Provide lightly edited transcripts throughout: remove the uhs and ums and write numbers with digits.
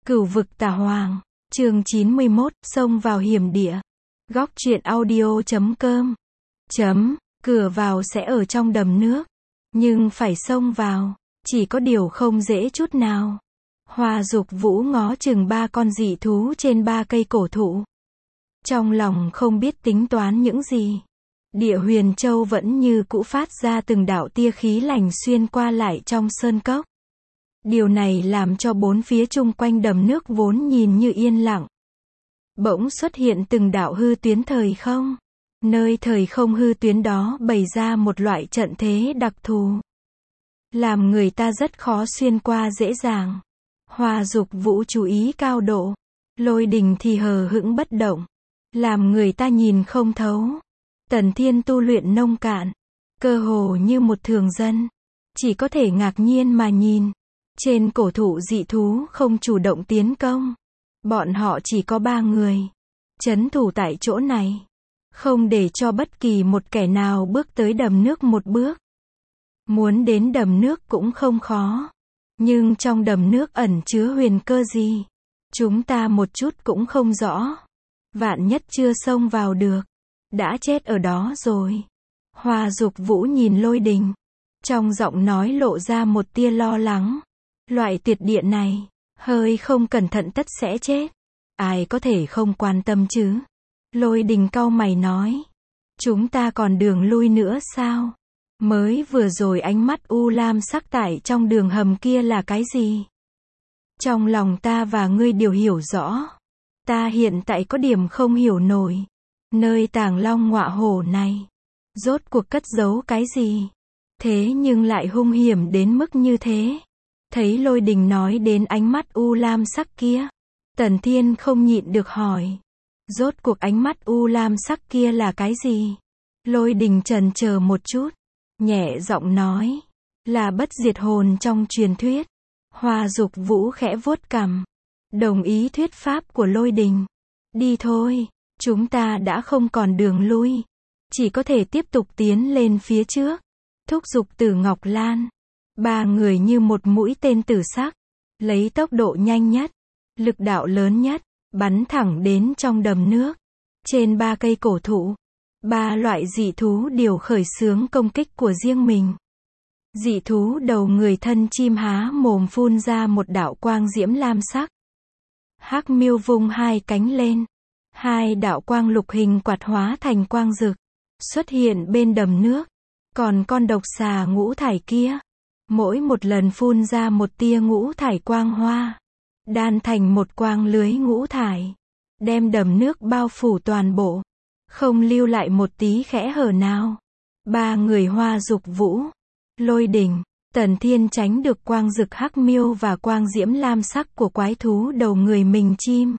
Cửu vực Tà Hoàng, chương 91, xông vào hiểm địa. Góc truyện audio.com. Cửa vào sẽ ở trong đầm nước, nhưng phải xông vào, chỉ có điều không dễ chút nào. Hoa Dục Vũ ngó chừng 3 con dị thú trên 3 cây cổ thụ. Trong lòng không biết tính toán những gì. Địa Huyền Châu vẫn như cũ phát ra từng đạo tia khí lành xuyên qua lại trong sơn cốc. Điều này làm cho bốn phía chung quanh đầm nước vốn nhìn như yên lặng. Bỗng xuất hiện từng đạo hư tuyến thời không. Nơi thời không hư tuyến đó bày ra một loại trận thế đặc thù, làm người ta rất khó xuyên qua dễ dàng. Hoa Dục Vũ chú ý cao độ, Lôi Đình thì hờ hững bất động, làm người ta nhìn không thấu. Tần Thiên tu luyện nông cạn, cơ hồ như một thường dân, chỉ có thể ngạc nhiên mà nhìn. Trên cổ thụ dị thú không chủ động tiến công. Bọn họ chỉ có 3 người, trấn thủ tại chỗ này, không để cho bất kỳ một kẻ nào bước tới đầm nước một bước. Muốn đến đầm nước cũng không khó, nhưng trong đầm nước ẩn chứa huyền cơ gì, chúng ta một chút cũng không rõ. Vạn nhất chưa xông vào được, đã chết ở đó rồi. Hoa Dục Vũ nhìn Lôi Đình, trong giọng nói lộ ra một tia lo lắng. Loại tuyệt địa này, hơi không cẩn thận tất sẽ chết. Ai có thể không quan tâm chứ? Lôi Đình cau mày nói. Chúng ta còn đường lui nữa sao? Mới vừa rồi ánh mắt u lam sắc tại trong đường hầm kia là cái gì? Trong lòng ta và ngươi đều hiểu rõ. Ta hiện tại có điểm không hiểu nổi. Nơi Tàng Long Ngọa Hổ này, rốt cuộc cất giấu cái gì? Thế nhưng lại hung hiểm đến mức như thế. Thấy Lôi Đình nói đến ánh mắt u lam sắc kia, Tần Thiên không nhịn được hỏi. Rốt cuộc ánh mắt u lam sắc kia là cái gì? Lôi Đình chần chờ một chút, nhẹ giọng nói, là bất diệt hồn trong truyền thuyết. Hoa Dục Vũ khẽ vuốt cằm, đồng ý thuyết pháp của Lôi Đình. Đi thôi, chúng ta đã không còn đường lui, chỉ có thể tiếp tục tiến lên phía trước. Thúc giục Tử Ngọc Lan. 3 người như một mũi tên tử sắc, lấy tốc độ nhanh nhất, lực đạo lớn nhất, bắn thẳng đến trong đầm nước. Trên 3 cây cổ thụ, 3 loại dị thú đều khởi xướng công kích của riêng mình. Dị thú đầu người thân chim há mồm phun ra một đạo quang diễm lam sắc. Hắc Miêu vung 2 cánh lên, 2 đạo quang lục hình quạt hóa thành quang rực, xuất hiện bên đầm nước. Còn con độc xà ngũ thải kia, mỗi một lần phun ra một tia ngũ thải quang hoa, đan thành một quang lưới ngũ thải, đem đầm nước bao phủ toàn bộ, không lưu lại một tí khẽ hở nào. 3 người Hoa Dục Vũ, Lôi Đình, Tần Thiên tránh được quang rực hắc miêu và quang diễm lam sắc của quái thú đầu người mình chim.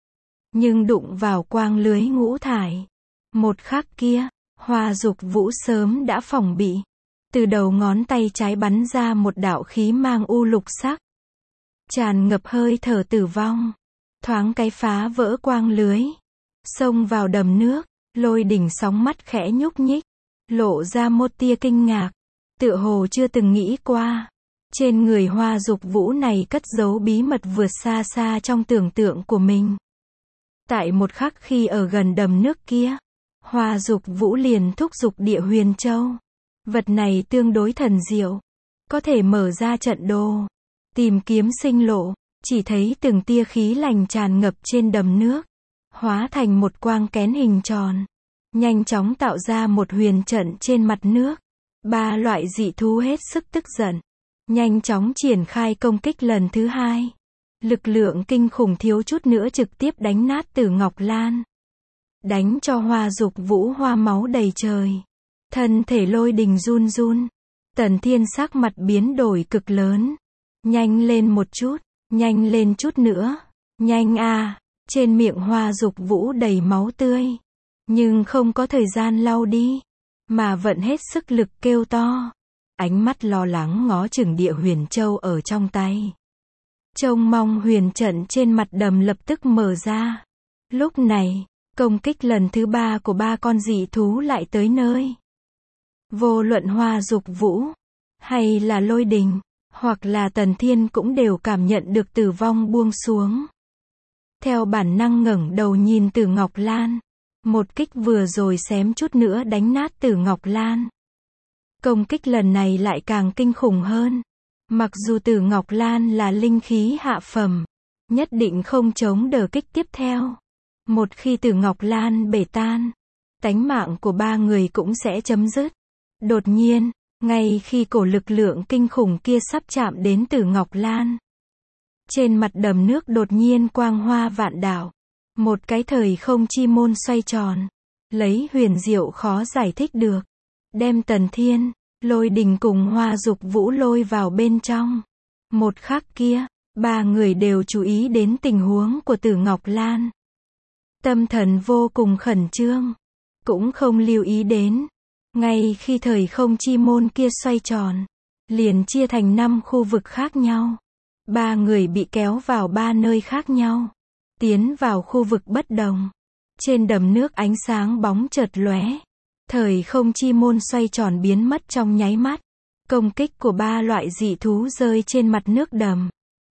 Nhưng đụng vào quang lưới ngũ thải, một khắc kia, Hoa Dục Vũ sớm đã phòng bị. Từ đầu ngón tay trái bắn ra một đạo khí mang u lục sắc, tràn ngập hơi thở tử vong, thoáng cái phá vỡ quang lưới, xông vào đầm nước. Lôi Đình sóng mắt khẽ nhúc nhích, lộ ra một tia kinh ngạc, tựa hồ chưa từng nghĩ qua, trên người Hoa Dục Vũ này cất giấu bí mật vượt xa xa trong tưởng tượng của mình. Tại một khắc khi ở gần đầm nước kia, Hoa Dục Vũ liền thúc giục Địa Huyền Châu. Vật này tương đối thần diệu, có thể mở ra trận đồ, tìm kiếm sinh lộ. Chỉ thấy từng tia khí lành tràn ngập trên đầm nước, hóa thành một quang kén hình tròn, nhanh chóng tạo ra một huyền trận trên mặt nước. 3 loại dị thú hết sức tức giận, nhanh chóng triển khai công kích lần thứ 2. Lực lượng kinh khủng thiếu chút nữa trực tiếp đánh nát Tử Ngọc Lan, đánh cho Hoa Dục Vũ hoa máu đầy trời. Thân thể Lôi Đình run run, Tần Thiên sắc mặt biến đổi cực lớn. Nhanh lên một chút, nhanh lên chút nữa, nhanh a. Trên miệng Hoa Dục Vũ đầy máu tươi, nhưng không có thời gian lau đi, mà vận hết sức lực kêu to. Ánh mắt lo lắng ngó chừng Địa Huyền Châu ở trong tay, trông mong huyền trận trên mặt đầm lập tức mở ra. Lúc này, công kích lần thứ 3 của 3 con dị thú lại tới nơi. Vô luận Hoa Dục Vũ hay là Lôi Đình, hoặc là Tần Thiên cũng đều cảm nhận được tử vong buông xuống. Theo bản năng ngẩng đầu nhìn Tử Ngọc Lan. Một kích vừa rồi xém chút nữa đánh nát Tử Ngọc Lan. Công kích lần này lại càng kinh khủng hơn. Mặc dù Tử Ngọc Lan là linh khí hạ phẩm, nhất định không chống đỡ kích tiếp theo. Một khi Tử Ngọc Lan bể tan, tánh mạng của ba người cũng sẽ chấm dứt. Đột nhiên, ngay khi cổ lực lượng kinh khủng kia sắp chạm đến Tử Ngọc Lan, trên mặt đầm nước đột nhiên quang hoa vạn đạo. Một cái thời không chi môn xoay tròn, lấy huyền diệu khó giải thích được, đem Tần Thiên, Lôi Đình cùng Hoa Dục Vũ lôi vào bên trong. Một khắc kia, ba người đều chú ý đến tình huống của Tử Ngọc Lan. Tâm thần vô cùng khẩn trương, cũng không lưu ý đến. Ngay khi thời không chi môn kia xoay tròn, liền chia thành 5 khu vực khác nhau. Ba người bị kéo vào 3 nơi khác nhau, tiến vào khu vực bất đồng. Trên đầm nước ánh sáng bóng chợt lóe, thời không chi môn xoay tròn biến mất trong nháy mắt. Công kích của 3 loại dị thú rơi trên mặt nước đầm,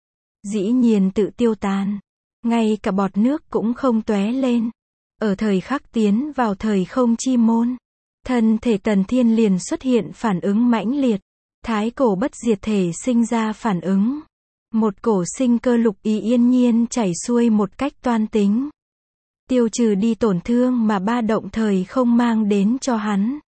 dĩ nhiên tự tiêu tan, ngay cả bọt nước cũng không tóe lên. Ở thời khắc tiến vào thời không chi môn, thân thể Tần Thiên liền xuất hiện phản ứng mãnh liệt. Thái cổ bất diệt thể sinh ra phản ứng. Một cổ sinh cơ lục ý yên nhiên chảy xuôi một cách toan tính, tiêu trừ đi tổn thương mà ba động thời không mang đến cho hắn.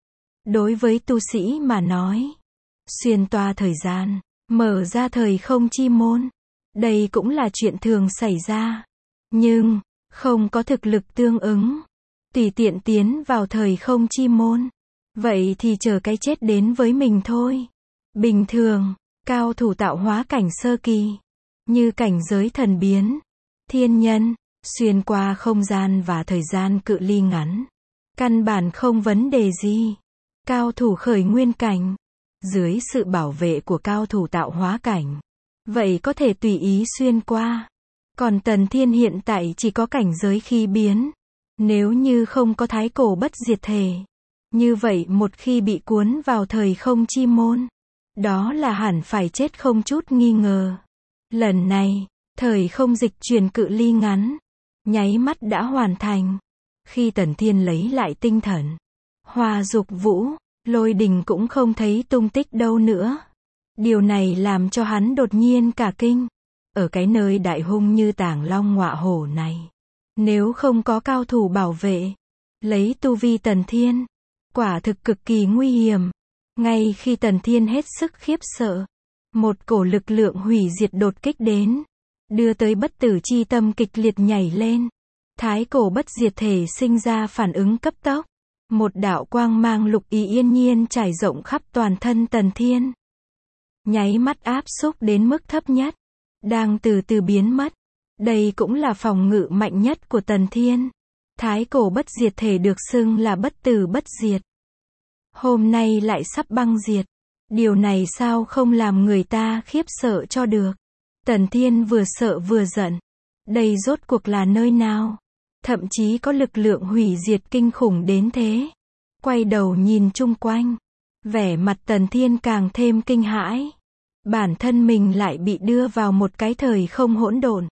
Đối với tu sĩ mà nói, xuyên toa thời gian, mở ra thời không chi môn, đây cũng là chuyện thường xảy ra. Nhưng, không có thực lực tương ứng, tùy tiện tiến vào thời không chi môn, vậy thì chờ cái chết đến với mình thôi. Bình thường, cao thủ tạo hóa cảnh sơ kỳ, như cảnh giới thần biến, thiên nhân, xuyên qua không gian và thời gian cự ly ngắn, căn bản không vấn đề gì. Cao thủ khởi nguyên cảnh, dưới sự bảo vệ của cao thủ tạo hóa cảnh, vậy có thể tùy ý xuyên qua. Còn Tần Thiên hiện tại chỉ có cảnh giới khí biến. Nếu như không có thái cổ bất diệt thể, như vậy một khi bị cuốn vào thời không chi môn, đó là hẳn phải chết không chút nghi ngờ. Lần này, thời không dịch chuyển cự ly ngắn, nháy mắt đã hoàn thành. Khi Tần Thiên lấy lại tinh thần, Hoa Dục Vũ, Lôi Đình cũng không thấy tung tích đâu nữa. Điều này làm cho hắn đột nhiên cả kinh. Ở cái nơi đại hung như Tàng Long Ngọa Hổ này, nếu không có cao thủ bảo vệ, lấy tu vi Tần Thiên, quả thực cực kỳ nguy hiểm. Ngay khi Tần Thiên hết sức khiếp sợ, một cổ lực lượng hủy diệt đột kích đến, đưa tới bất tử chi tâm kịch liệt nhảy lên. Thái cổ bất diệt thể sinh ra phản ứng cấp tốc. Một đạo quang mang lục ý yên nhiên trải rộng khắp toàn thân Tần Thiên. Nháy mắt áp xúc đến mức thấp nhất, đang từ từ biến mất. Đây cũng là phòng ngự mạnh nhất của Tần Thiên. Thái cổ bất diệt thể được xưng là bất tử bất diệt, hôm nay lại sắp băng diệt. Điều này sao không làm người ta khiếp sợ cho được. Tần Thiên vừa sợ vừa giận. Đây rốt cuộc là nơi nào? Thậm chí có lực lượng hủy diệt kinh khủng đến thế. Quay đầu nhìn chung quanh, vẻ mặt Tần Thiên càng thêm kinh hãi. Bản thân mình lại bị đưa vào một cái thời không hỗn độn.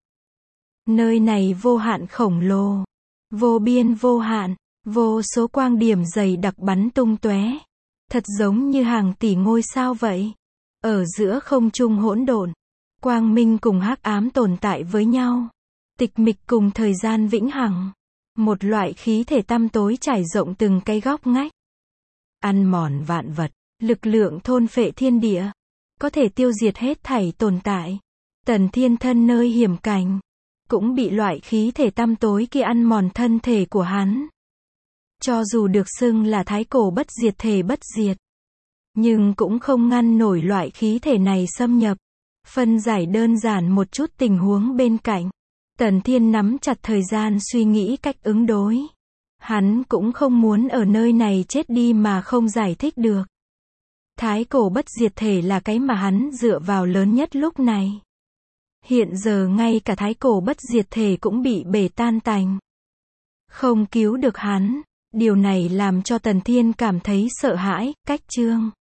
Nơi này vô hạn khổng lồ, vô biên vô hạn, vô số quang điểm dày đặc bắn tung tóe, thật giống như hàng tỷ ngôi sao vậy. Ở giữa không trung hỗn độn, quang minh cùng hắc ám tồn tại với nhau, tịch mịch cùng thời gian vĩnh hằng. Một loại khí thể tăm tối trải rộng từng cái góc ngách, ăn mòn vạn vật, lực lượng thôn phệ thiên địa, có thể tiêu diệt hết thảy tồn tại. Tần Thiên thân nơi hiểm cảnh, cũng bị loại khí thể tăm tối kia ăn mòn thân thể của hắn. Cho dù được xưng là thái cổ bất diệt thể bất diệt, nhưng cũng không ngăn nổi loại khí thể này xâm nhập. Phân giải đơn giản một chút tình huống bên cạnh, Tần Thiên nắm chặt thời gian suy nghĩ cách ứng đối. Hắn cũng không muốn ở nơi này chết đi mà không giải thích được. Thái cổ bất diệt thể là cái mà hắn dựa vào lớn nhất lúc này. Hiện giờ ngay cả thái cổ bất diệt thể cũng bị bể tan tành, không cứu được hắn. Điều này làm cho Tần Thiên cảm thấy sợ hãi. Cách chương